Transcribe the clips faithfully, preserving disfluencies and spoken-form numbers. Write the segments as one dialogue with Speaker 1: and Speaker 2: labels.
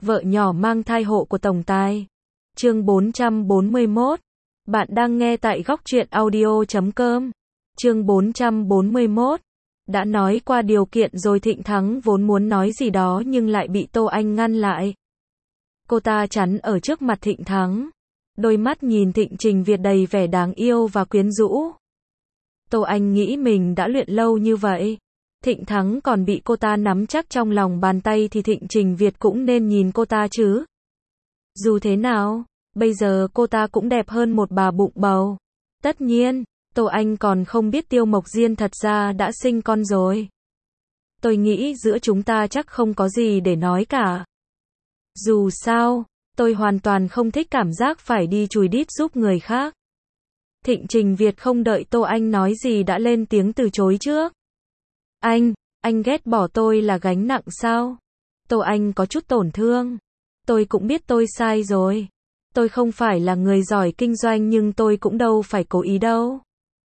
Speaker 1: Vợ nhỏ mang thai hộ của tổng tài. Chương bốn trăm bốn mươi mốt. Bạn đang nghe tại góc truyện audio chấm com. Chương bốn trăm bốn mươi mốt. Đã nói qua điều kiện rồi. Thịnh Thắng vốn muốn nói gì đó nhưng lại bị Tô Anh ngăn lại. Cô ta chắn ở trước mặt Thịnh Thắng. Đôi mắt nhìn Thịnh Trình Việt đầy vẻ đáng yêu và quyến rũ. Tô Anh nghĩ mình đã luyện lâu như vậy. Thịnh Thắng còn bị cô ta nắm chắc trong lòng bàn tay thì Thịnh Trình Việt cũng nên nhìn cô ta chứ. Dù thế nào, bây giờ cô ta cũng đẹp hơn một bà bụng bầu. Tất nhiên, Tô Anh còn không biết Tiêu Mộc Diên thật ra đã sinh con rồi. Tôi nghĩ giữa chúng ta chắc không có gì để nói cả. Dù sao, tôi hoàn toàn không thích cảm giác phải đi chùi đít giúp người khác. Thịnh Trình Việt không đợi Tô Anh nói gì đã lên tiếng từ chối trước. Anh, anh ghét bỏ tôi là gánh nặng sao? Tô Anh có chút tổn thương. Tôi cũng biết tôi sai rồi. Tôi không phải là người giỏi kinh doanh nhưng tôi cũng đâu phải cố ý đâu.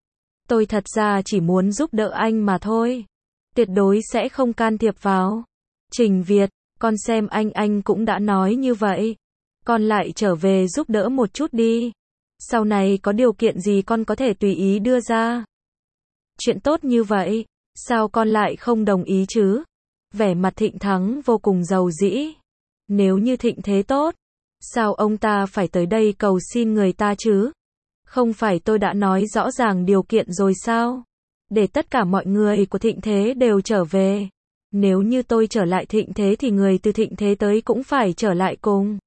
Speaker 1: Tôi thật ra chỉ muốn giúp đỡ anh mà thôi. Tuyệt đối sẽ không can thiệp vào. Trình Việt, con xem anh anh cũng đã nói như vậy. Con lại trở về giúp đỡ một chút đi. Sau này có điều kiện gì con có thể tùy ý đưa ra. Chuyện tốt như vậy, sao con lại không đồng ý chứ? Vẻ mặt Thịnh Thắng vô cùng giàu dĩ. Nếu như thịnh thế tốt, sao ông ta phải tới đây cầu xin người ta chứ? Không phải tôi đã nói rõ ràng điều kiện rồi sao? Để tất cả mọi người của thịnh thế đều trở về. Nếu như tôi trở lại thịnh thế thì người từ thịnh thế tới cũng phải trở lại cùng.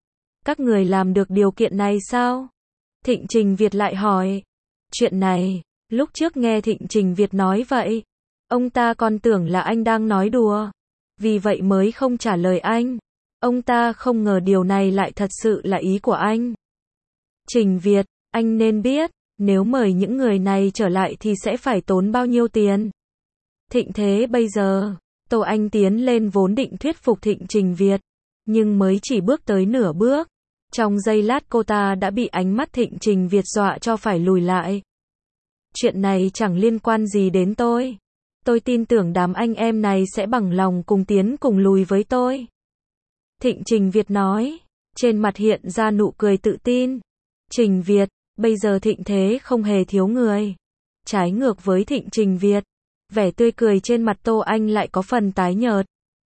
Speaker 1: Các người làm được điều kiện này sao? Thịnh Trình Việt lại hỏi. Chuyện này, lúc trước nghe Thịnh Trình Việt nói vậy, ông ta còn tưởng là anh đang nói đùa. Vì vậy mới không trả lời anh. Ông ta không ngờ điều này lại thật sự là ý của anh. Trình Việt, anh nên biết, nếu mời những người này trở lại thì sẽ phải tốn bao nhiêu tiền. Thịnh thế bây giờ, Tô Anh tiến lên vốn định thuyết phục Thịnh Trình Việt, nhưng mới chỉ bước tới nửa bước. Trong giây lát cô ta đã bị ánh mắt Thịnh Trình Việt dọa cho phải lùi lại. Chuyện này chẳng liên quan gì đến tôi. Tôi tin tưởng đám anh em này sẽ bằng lòng cùng tiến cùng lùi với tôi. Thịnh Trình Việt nói, trên mặt hiện ra nụ cười tự tin. Trình Việt, bây giờ thịnh thế không hề thiếu người. Trái ngược với Thịnh Trình Việt, vẻ tươi cười trên mặt Tô Anh lại có phần tái nhợt.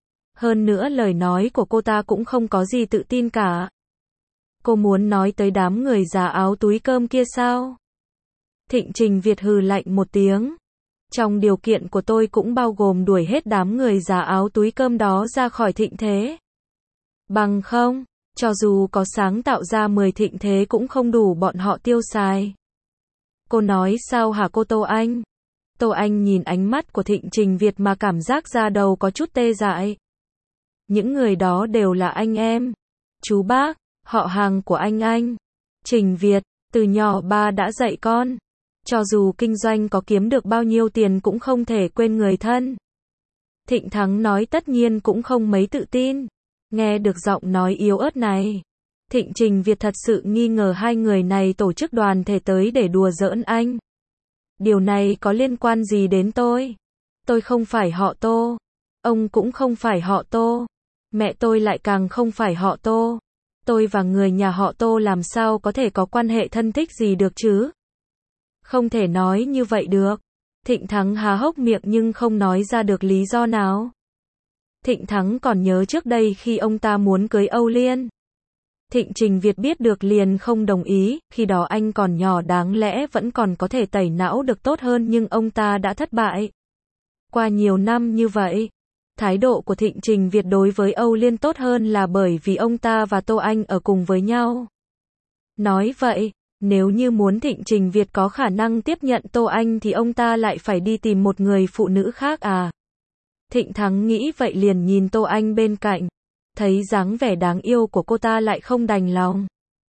Speaker 1: Hơn nữa lời nói của cô ta cũng không có gì tự tin cả. Cô muốn nói tới đám người già áo túi cơm kia sao? Thịnh Trình Việt hừ lạnh một tiếng. Trong điều kiện của tôi cũng bao gồm đuổi hết đám người già áo túi cơm đó ra khỏi thịnh thế. Bằng không, cho dù có sáng tạo ra mười thịnh thế cũng không đủ bọn họ tiêu xài. Cô nói sao hả cô Tô Anh? Tô Anh nhìn ánh mắt của Thịnh Trình Việt mà cảm giác da đầu có chút tê dại. Những người đó đều là anh em, chú bác, họ hàng của anh anh. Trình Việt, từ nhỏ ba đã dạy con. Cho dù kinh doanh có kiếm được bao nhiêu tiền cũng không thể quên người thân. Thịnh Thắng nói tất nhiên cũng không mấy tự tin. Nghe được giọng nói yếu ớt này, Thịnh Trình Việt thật sự nghi ngờ hai người này tổ chức đoàn thể tới để đùa giỡn anh. Điều này có liên quan gì đến tôi? Tôi không phải họ Tô. Ông cũng không phải họ Tô. Mẹ tôi lại càng không phải họ Tô. Tôi và người nhà họ Tô làm sao có thể có quan hệ thân thích gì được chứ? Không thể nói như vậy được. Thịnh Thắng há hốc miệng nhưng không nói ra được lý do nào. Thịnh Thắng còn nhớ trước đây khi ông ta muốn cưới Âu Liên. Thịnh Trình Việt biết được liền không đồng ý, khi đó anh còn nhỏ đáng lẽ vẫn còn có thể tẩy não được tốt hơn nhưng ông ta đã thất bại. Qua nhiều năm như vậy, thái độ của Thịnh Trình Việt đối với Âu Liên tốt hơn là bởi vì ông ta và Tô Anh ở cùng với nhau. Nói vậy, nếu như muốn Thịnh Trình Việt có khả năng tiếp nhận Tô Anh thì ông ta lại phải đi tìm một người phụ nữ khác à? Thịnh Thắng nghĩ vậy liền nhìn Tô Anh bên cạnh. Thấy dáng vẻ đáng yêu của cô ta lại không đành lòng.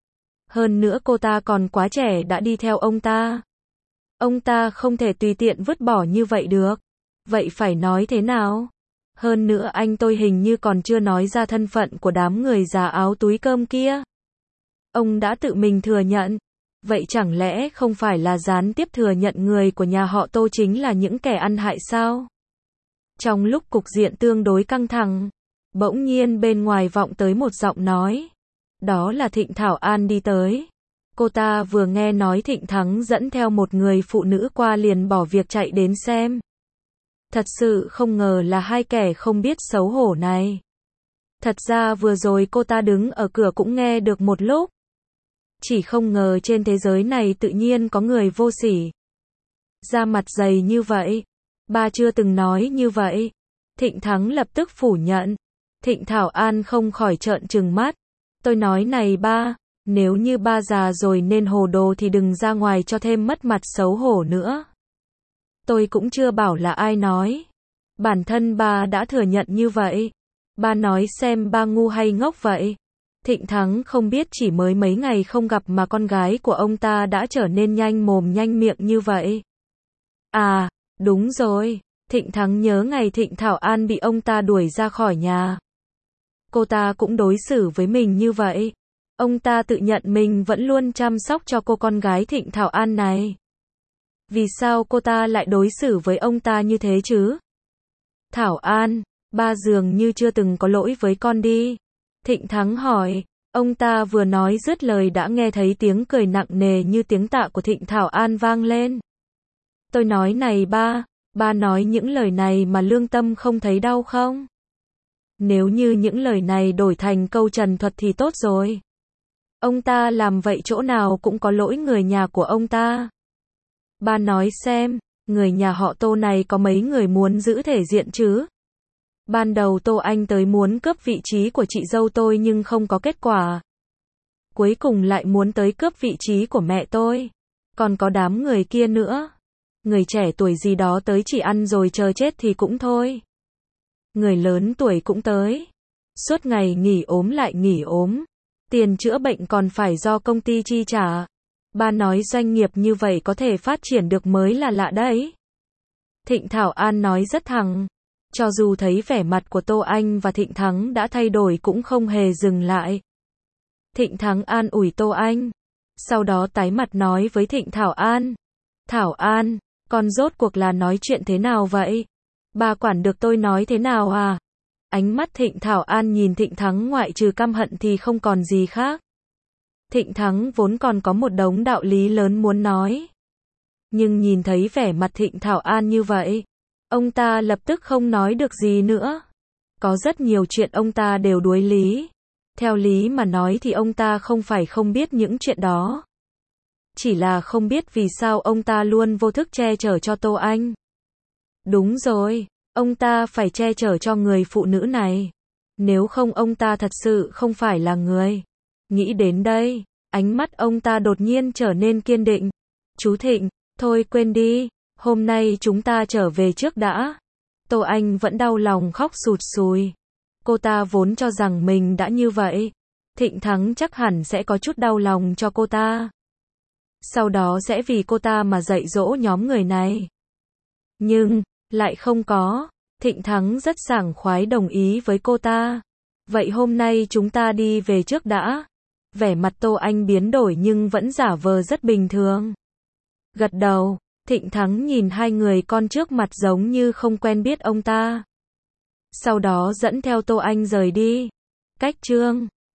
Speaker 1: Hơn nữa cô ta còn quá trẻ đã đi theo ông ta. Ông ta không thể tùy tiện vứt bỏ như vậy được. Vậy phải nói thế nào? Hơn nữa anh tôi hình như còn chưa nói ra thân phận của đám người già áo túi cơm kia. Ông đã tự mình thừa nhận. Vậy chẳng lẽ không phải là gián tiếp thừa nhận người của nhà họ Tô chính là những kẻ ăn hại sao? Trong lúc cục diện tương đối căng thẳng, Bỗng nhiên bên ngoài vọng tới một giọng nói. Đó là Thịnh Thảo An đi tới. Cô ta vừa nghe nói Thịnh Thắng dẫn theo một người phụ nữ qua liền bỏ việc chạy đến xem. Thật sự không ngờ là hai kẻ không biết xấu hổ này. Thật ra vừa rồi cô ta đứng ở cửa cũng nghe được một lúc. Chỉ không ngờ trên thế giới này tự nhiên có người vô sỉ. Da mặt dày như vậy. Ba chưa từng nói như vậy. Thịnh Thắng lập tức phủ nhận. Thịnh Thảo An không khỏi trợn trừng mắt. Tôi nói này ba, nếu như ba già rồi nên hồ đồ thì đừng ra ngoài cho thêm mất mặt xấu hổ nữa. Tôi cũng chưa bảo là ai nói. Bản thân ba đã thừa nhận như vậy. Ba nói xem ba ngu hay ngốc vậy. Thịnh Thắng không biết chỉ mới mấy ngày không gặp mà con gái của ông ta đã trở nên nhanh mồm nhanh miệng như vậy. À, đúng rồi. Thịnh Thắng nhớ ngày Thịnh Thảo An bị ông ta đuổi ra khỏi nhà. Cô ta cũng đối xử với mình như vậy. Ông ta tự nhận mình vẫn luôn chăm sóc cho cô con gái Thịnh Thảo An này. Vì sao cô ta lại đối xử với ông ta như thế chứ? Thảo An, ba dường như chưa từng có lỗi với con đi. Thịnh Thắng hỏi. Ông ta vừa nói dứt lời đã nghe thấy tiếng cười nặng nề như tiếng tạ của Thịnh Thảo An vang lên. Tôi nói này ba, ba nói những lời này mà lương tâm không thấy đau không? Nếu như những lời này đổi thành câu trần thuật thì tốt rồi. Ông ta làm vậy chỗ nào cũng có lỗi người nhà của ông ta. Ba nói xem, người nhà họ Tô này có mấy người muốn giữ thể diện chứ? Ban đầu Tô Anh tới muốn cướp vị trí của chị dâu tôi nhưng không có kết quả. Cuối cùng lại muốn tới cướp vị trí của mẹ tôi. Còn có đám người kia nữa. Người trẻ tuổi gì đó tới chỉ ăn rồi chờ chết thì cũng thôi. Người lớn tuổi cũng tới. Suốt ngày nghỉ ốm lại nghỉ ốm. Tiền chữa bệnh còn phải do công ty chi trả. Ba nói doanh nghiệp như vậy có thể phát triển được mới là lạ đấy. Thịnh Thảo An nói rất thẳng. Cho dù thấy vẻ mặt của Tô Anh và Thịnh Thắng đã thay đổi cũng không hề dừng lại. Thịnh Thắng an ủi Tô Anh. Sau đó tái mặt nói với Thịnh Thảo An. Thảo An, con rốt cuộc là nói chuyện thế nào vậy? Bà quản được tôi nói thế nào à? Ánh mắt Thịnh Thảo An nhìn Thịnh Thắng ngoại trừ căm hận thì không còn gì khác. Thịnh Thắng vốn còn có một đống đạo lý lớn muốn nói. Nhưng nhìn thấy vẻ mặt Thịnh Thảo An như vậy, ông ta lập tức không nói được gì nữa. Có rất nhiều chuyện ông ta đều đuối lý. Theo lý mà nói thì ông ta không phải không biết những chuyện đó. Chỉ là không biết vì sao ông ta luôn vô thức che chở cho Tô Anh. Đúng rồi, ông ta phải che chở cho người phụ nữ này. Nếu không ông ta thật sự không phải là người. Nghĩ đến đây, ánh mắt ông ta đột nhiên trở nên kiên định. Chú Thịnh, thôi quên đi, hôm nay chúng ta trở về trước đã. Tô Anh vẫn đau lòng khóc sụt sùi. Cô ta vốn cho rằng mình đã như vậy. Thịnh Thắng chắc hẳn sẽ có chút đau lòng cho cô ta. Sau đó sẽ vì cô ta mà dạy dỗ nhóm người này. Nhưng, lại không có. Thịnh Thắng rất sảng khoái đồng ý với cô ta. Vậy hôm nay chúng ta đi về trước đã. Vẻ mặt Tô Anh biến đổi nhưng vẫn giả vờ rất bình thường. Gật đầu, Thịnh Thắng nhìn hai người con trước mặt giống như không quen biết ông ta. Sau đó dẫn theo Tô Anh rời đi. Cách chương